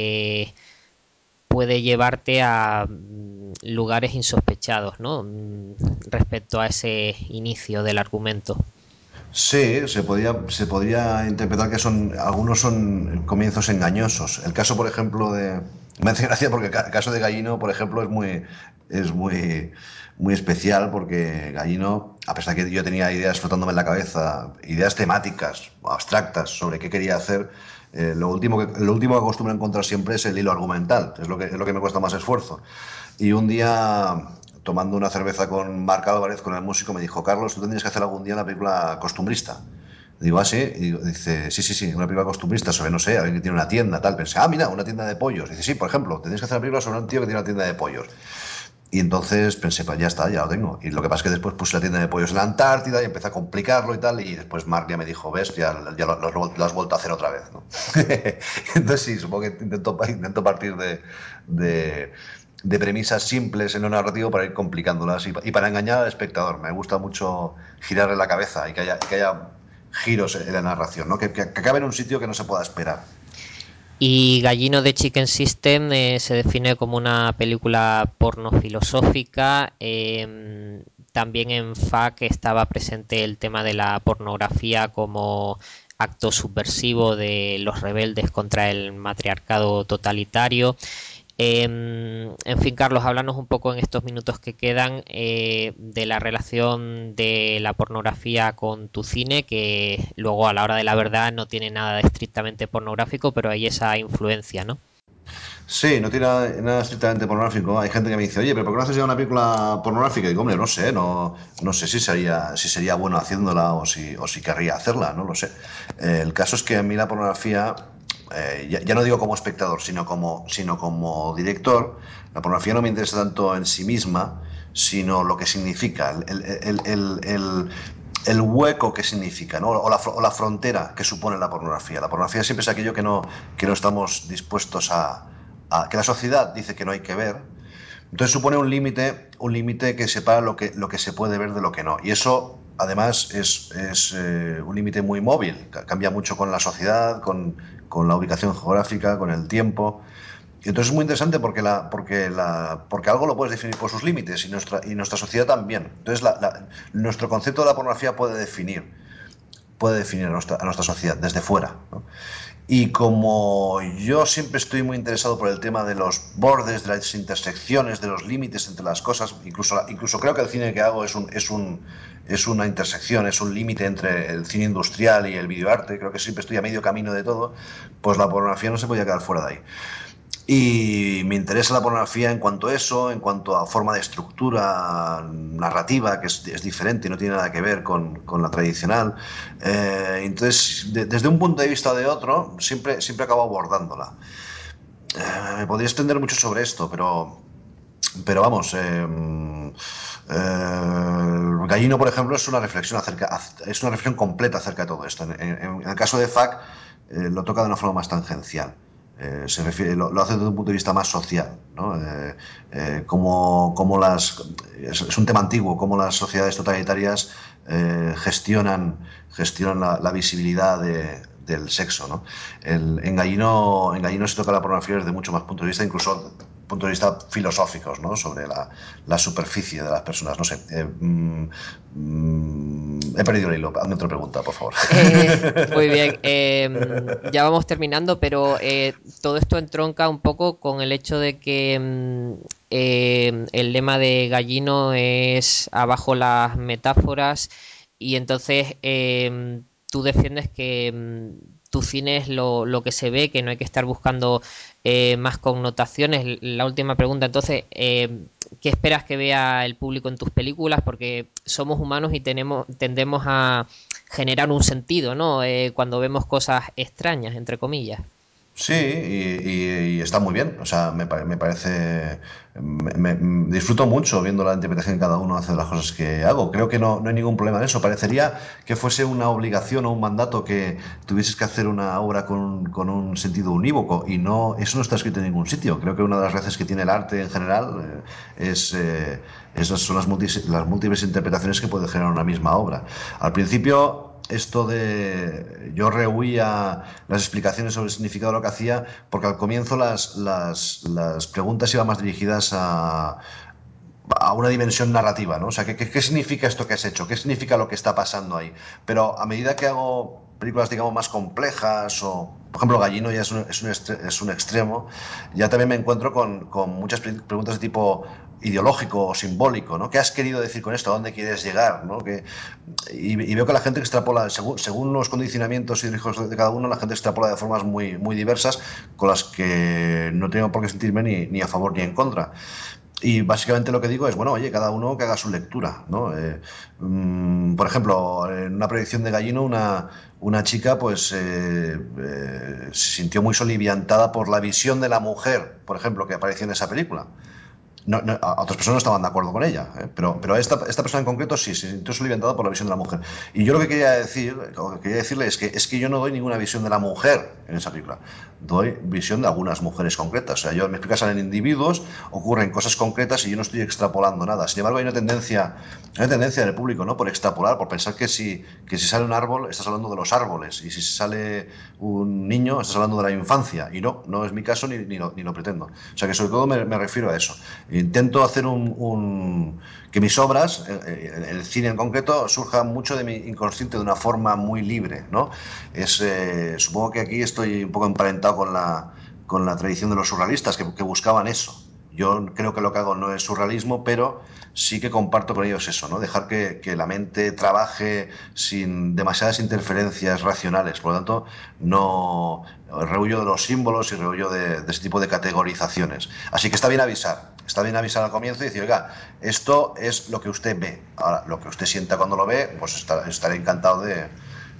S3: puede llevarte a lugares insospechados, ¿no? Respecto a ese inicio del argumento.
S5: Sí, se podría interpretar que algunos son comienzos engañosos. El caso, por ejemplo, me hace gracia porque el caso de Gallino, por ejemplo, es muy especial porque Gallino, a pesar de que yo tenía ideas flotándome en la cabeza, ideas temáticas, abstractas sobre qué quería hacer, lo último que acostumbro a encontrar siempre es el hilo argumental, es lo que me cuesta más esfuerzo. Y un día, tomando una cerveza con Marc Álvarez, con el músico, me dijo: Carlos, tú tendrías que hacer algún día una película costumbrista. Digo, ¿ah, sí? Y dice, sí, una película costumbrista sobre, no sé, alguien que tiene una tienda, tal. Pensé, mira, una tienda de pollos. Dice, sí, por ejemplo, tendrías que hacer una película sobre un tío que tiene una tienda de pollos. Y entonces pensé, pues ya está, ya lo tengo. Y lo que pasa es que después puse la tienda de pollos en la Antártida y empecé a complicarlo y tal. Y después Marc ya me dijo, ves, ya lo has vuelto a hacer otra vez, ¿no? Entonces sí, supongo que intento partir de premisas simples en lo narrativo para ir complicándolas y para engañar al espectador. Me gusta mucho girarle la cabeza y que haya giros en la narración, ¿no? Que acabe en un sitio que no se pueda esperar.
S3: Y Gallino de Chicken System se define como una película porno filosófica. También en FAC estaba presente el tema de la pornografía como acto subversivo de los rebeldes contra el matriarcado totalitario. En fin, Carlos, háblanos un poco en estos minutos que quedan de la relación de la pornografía con tu cine, que luego a la hora de la verdad no tiene nada de estrictamente pornográfico, pero hay esa influencia, ¿no?
S5: Sí, no tiene nada estrictamente pornográfico. Hay gente que me dice, oye, pero ¿por qué no haces ya una película pornográfica? Y digo, hombre, no sé si sería bueno haciéndola o si querría hacerla, no lo sé. El caso es que a mí la pornografía, ya no digo como espectador, sino como director, la pornografía no me interesa tanto en sí misma, sino lo que significa, el hueco que significa, ¿no? o la frontera que supone la pornografía. La pornografía siempre es aquello que no estamos dispuestos que la sociedad dice que no hay que ver. Entonces supone un límite que separa lo que se puede ver de lo que no. Y eso, además, es un límite muy móvil. Cambia mucho con la sociedad, con la ubicación geográfica, con el tiempo. Y entonces es muy interesante porque algo lo puedes definir por sus límites y nuestra sociedad también. Entonces nuestro concepto de la pornografía puede definir a nuestra sociedad desde fuera, ¿no? Y como yo siempre estoy muy interesado por el tema de los bordes, de las intersecciones, de los límites entre las cosas, incluso creo que el cine que hago es una intersección, es un límite entre el cine industrial y el videoarte, creo que siempre estoy a medio camino de todo, pues la pornografía no se podía quedar fuera de ahí. Y me interesa la pornografía en cuanto a eso, en cuanto a forma de estructura narrativa, que es diferente y no tiene nada que ver con la tradicional. Entonces, desde un punto de vista o de otro, siempre acabo abordándola. Me podría extender mucho sobre esto, pero vamos, Gallino, por ejemplo, es una reflexión completa acerca de todo esto. En el caso de FAC, lo toca de una forma más tangencial. Lo hace desde un punto de vista más social, ¿no? Es un tema antiguo, cómo las sociedades totalitarias gestionan la visibilidad de del sexo, ¿no? En Gallino se toca la pornografía desde mucho más puntos de vista, incluso puntos de vista filosóficos, ¿no? Sobre la superficie de las personas. No sé. He perdido el hilo. Hazme otra pregunta, por favor.
S3: Muy bien. Ya vamos terminando, pero todo esto entronca un poco con el hecho de que el lema de Gallino es abajo las metáforas, y entonces tú defiendes que tu cine es lo que se ve, que no hay que estar buscando más connotaciones. La última pregunta, entonces, ¿qué esperas que vea el público en tus películas? Porque somos humanos y tendemos a generar un sentido, ¿no? Cuando vemos cosas extrañas, entre comillas.
S5: Sí, y está muy bien. O sea, me parece. Disfruto mucho viendo la interpretación que cada uno hace de las cosas que hago. Creo que no hay ningún problema en eso. Parecería que fuese una obligación o un mandato que tuvieses que hacer una obra con un sentido unívoco, y no, eso no está escrito en ningún sitio. Creo que una de las gracias que tiene el arte en general esas son las múltiples interpretaciones que puede generar una misma obra. Al principio, yo rehuía las explicaciones sobre el significado de lo que hacía, porque al comienzo las preguntas iban más dirigidas a una dimensión narrativa, ¿no? O sea, ¿qué significa esto que has hecho? ¿Qué significa lo que está pasando ahí? Pero a medida que hago películas, digamos, más complejas, o por ejemplo Gallino ya es un extremo, ya también me encuentro con muchas preguntas de tipo ideológico o simbólico, ¿no? ¿Qué has querido decir con esto? ¿A dónde quieres llegar? ¿No? Y veo que la gente extrapola, según los condicionamientos ideológicos de cada uno, la gente extrapola de formas muy, muy diversas, con las que no tengo por qué sentirme ni a favor ni en contra. Y básicamente lo que digo es, bueno, oye, cada uno que haga su lectura, ¿no? Por ejemplo, en una proyección de Gallino, una chica pues se sintió muy soliviantada por la visión de la mujer, por ejemplo, que apareció en esa película. A otras personas no estaban de acuerdo con ella, pero esta persona en concreto sí se sintió soliviantada por la visión de la mujer. Y yo lo que quería decirle es que yo no doy ninguna visión de la mujer en esa película, doy visión de algunas mujeres concretas. O sea, yo me explico, salen individuos, ocurren cosas concretas y yo no estoy extrapolando nada. Sin embargo, hay una tendencia del público, ¿no? Por extrapolar, por pensar que si sale un árbol, estás hablando de los árboles, y si sale un niño, estás hablando de la infancia. Y no es mi caso ni lo pretendo. O sea, que sobre todo me refiero a eso. Intento hacer que mis obras, el cine en concreto, surja mucho de mi inconsciente de una forma muy libre, ¿no? Supongo que aquí estoy un poco emparentado con la tradición de los surrealistas, que buscaban eso. Yo creo que lo que hago no es surrealismo, pero sí que comparto con ellos eso, ¿no? Dejar que la mente trabaje sin demasiadas interferencias racionales. Por lo tanto, no rehuyo de los símbolos y rehuyo de ese tipo de categorizaciones. Así que está bien avisar al comienzo y decir, oiga, esto es lo que usted ve. Ahora, lo que usted sienta cuando lo ve, pues estaré encantado de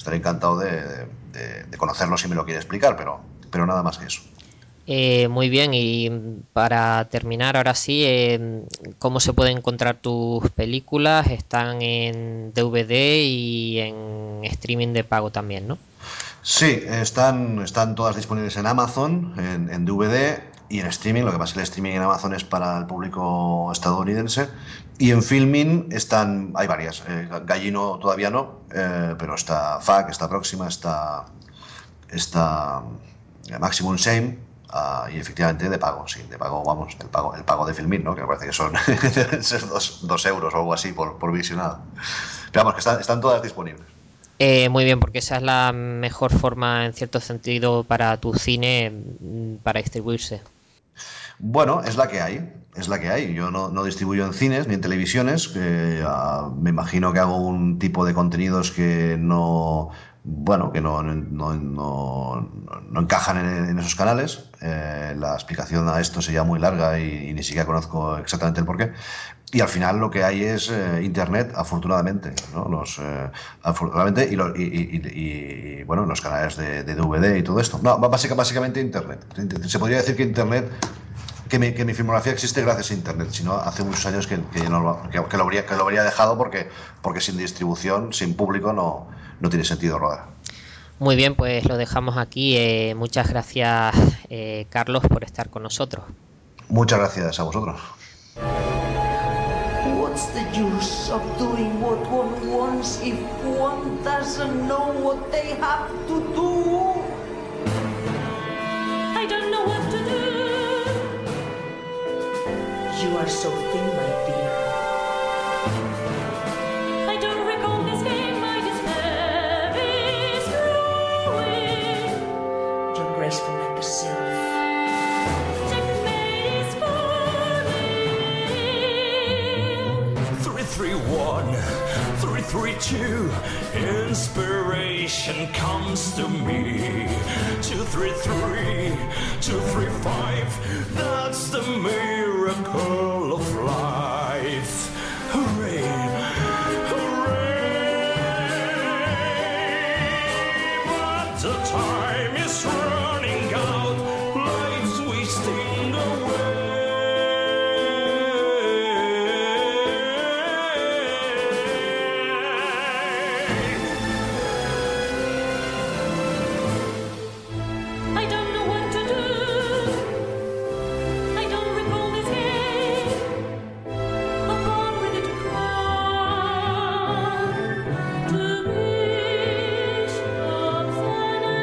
S5: conocerlo si me lo quiere explicar, pero nada más que eso.
S3: Muy bien, y para terminar, ahora sí, ¿cómo se pueden encontrar tus películas? Están en DVD y en streaming de pago también, ¿no?
S5: Sí, están todas disponibles en Amazon, en DVD y en streaming. Lo que pasa es que el streaming en Amazon es para el público estadounidense. Y en Filmin hay varias. Gallino todavía no, pero está FAC, está Próxima, está Maximum Shame. Y efectivamente de pago, vamos, el pago de Filmin, ¿no? Que me parece que son 2 euros o algo así por visionado. Pero vamos, que están todas disponibles.
S3: Muy bien, porque esa es la mejor forma, en cierto sentido, para tu cine para distribuirse.
S5: Bueno, es la que hay. Yo no distribuyo en cines ni en televisiones. Me imagino que hago un tipo de contenidos que no encajan en esos canales. La explicación a esto sería muy larga y ni siquiera conozco exactamente el porqué. Y al final lo que hay es internet, afortunadamente, ¿no? Afortunadamente, y bueno, los canales de DVD y todo esto. No, básicamente internet. Se podría decir que internet, que mi filmografía existe gracias a internet. Si no, hace muchos años que lo habría dejado, porque sin distribución, sin público, no tiene sentido rodar.
S3: Muy bien, pues lo dejamos aquí. Muchas gracias, Carlos, por estar con nosotros.
S5: Muchas gracias a vosotros.
S6: What's the use of doing what one wants if one doesn't know what they have to do?
S7: I don't know what to do.
S6: You are so thin, my dear.
S7: I don't recall this game, my despair is growing.
S6: You're graceful like the sylph.
S7: Checkmate is falling.
S8: 3-3-1, 3-3-2. Inspiration comes to me. 2-3-3, 2-3-5. That's the miracle of life. Hooray! Hooray! But the time is running out. Life's wasting away.
S7: I don't know what to do. I don't recall this game. Upon with it crown to bishops and a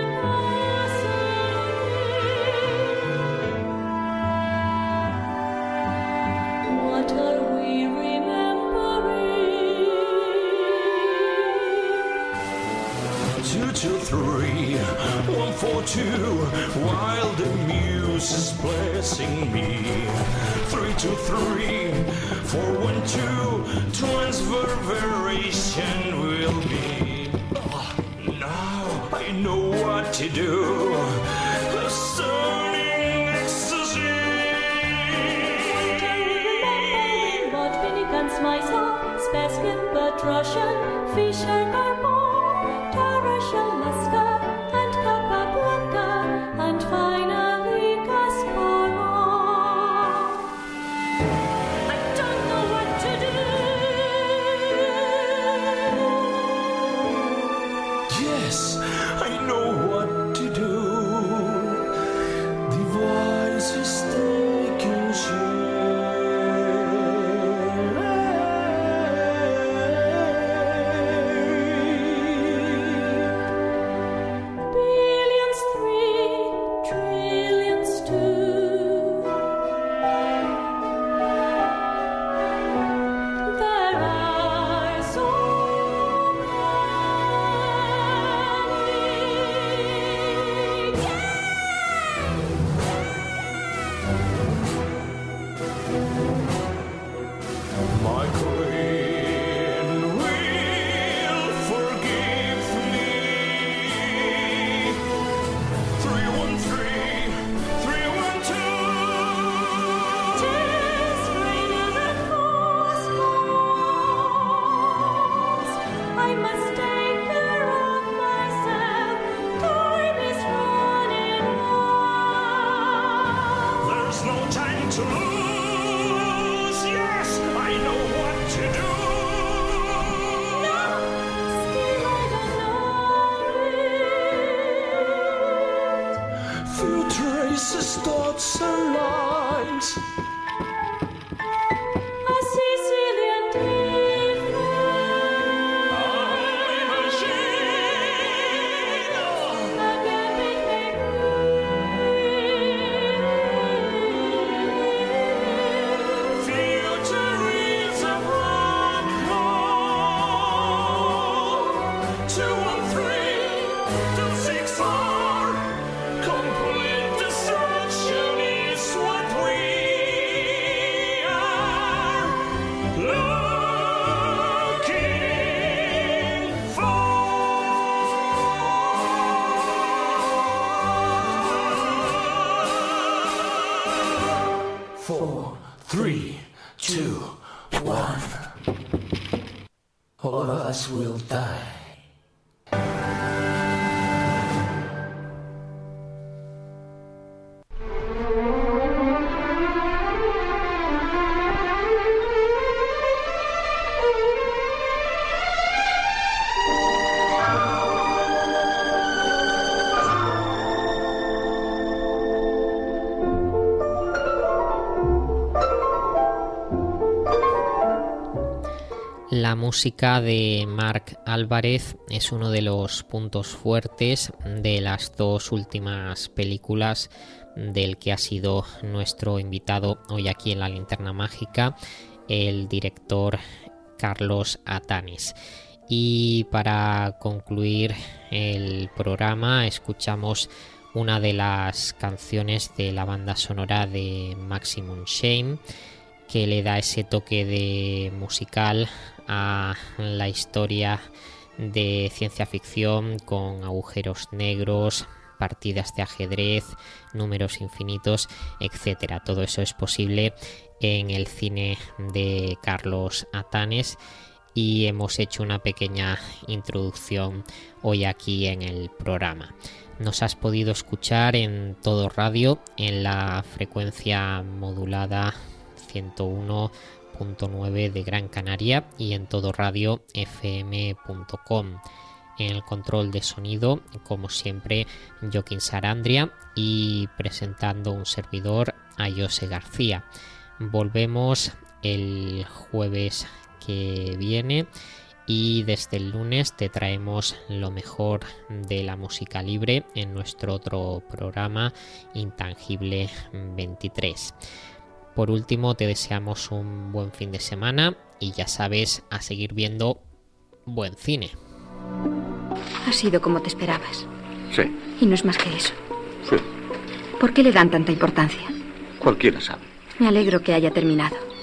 S7: castle. What are we remembering?
S8: 2-2-3, 1-4-2, while the muse is blessing me. 3-2-3, 4-1-2, transverbation will be. Now I know what to do. A stunning ecstasy.
S7: What Finnegans myself, Speskin, Batrosian, Fisher, Carbon, Tarashal, Muska, and Capablanca, and finally Kasparov. I don't know what to do.
S8: Yes, I know what to do. Devices taking shape.
S7: Billions 3, trillions 2. There are so
S8: My queen will forgive me. 3-1-3, 3-1-2.
S7: Just rain in the cosmos. I must take care of myself. Time is running out.
S8: There's no time to lose. Yes, I know what to do.
S7: Still I don't know it.
S8: Few traces, thoughts, and lines.
S7: A Sicilian difference.
S8: Holy machine.
S7: A gambit
S8: Future is a rock hole. 2-1-3, 2-6-4. Complete destruction is what we are looking for. 4, 3, 2, 1.
S6: All of us will die.
S3: La música de Marc Álvarez es uno de los puntos fuertes de las dos últimas películas del que ha sido nuestro invitado hoy aquí en La Linterna Mágica, el director Carlos Atanes. Y para concluir el programa escuchamos una de las canciones de la banda sonora de Maximum Shame, que le da ese toque de musical a la historia de ciencia ficción con agujeros negros, partidas de ajedrez, números infinitos, etcétera. Todo eso es posible en el cine de Carlos Atanes y hemos hecho una pequeña introducción hoy aquí en el programa. Nos has podido escuchar en Todo Radio en la frecuencia modulada 101.9 de Gran Canaria y en todoradiofm.com. En el control de sonido, como siempre, Joaquín Sarandria, y presentando un servidor, a José García. Volvemos el jueves que viene y desde el lunes te traemos lo mejor de la música libre en nuestro otro programa Intangible 23. Por último, te deseamos un buen fin de semana y ya sabes, a seguir viendo buen cine.
S9: Ha sido como te esperabas.
S10: Sí.
S9: Y no es más que eso.
S10: Sí.
S9: ¿Por qué le dan tanta importancia?
S10: Cualquiera sabe.
S9: Me alegro que haya terminado.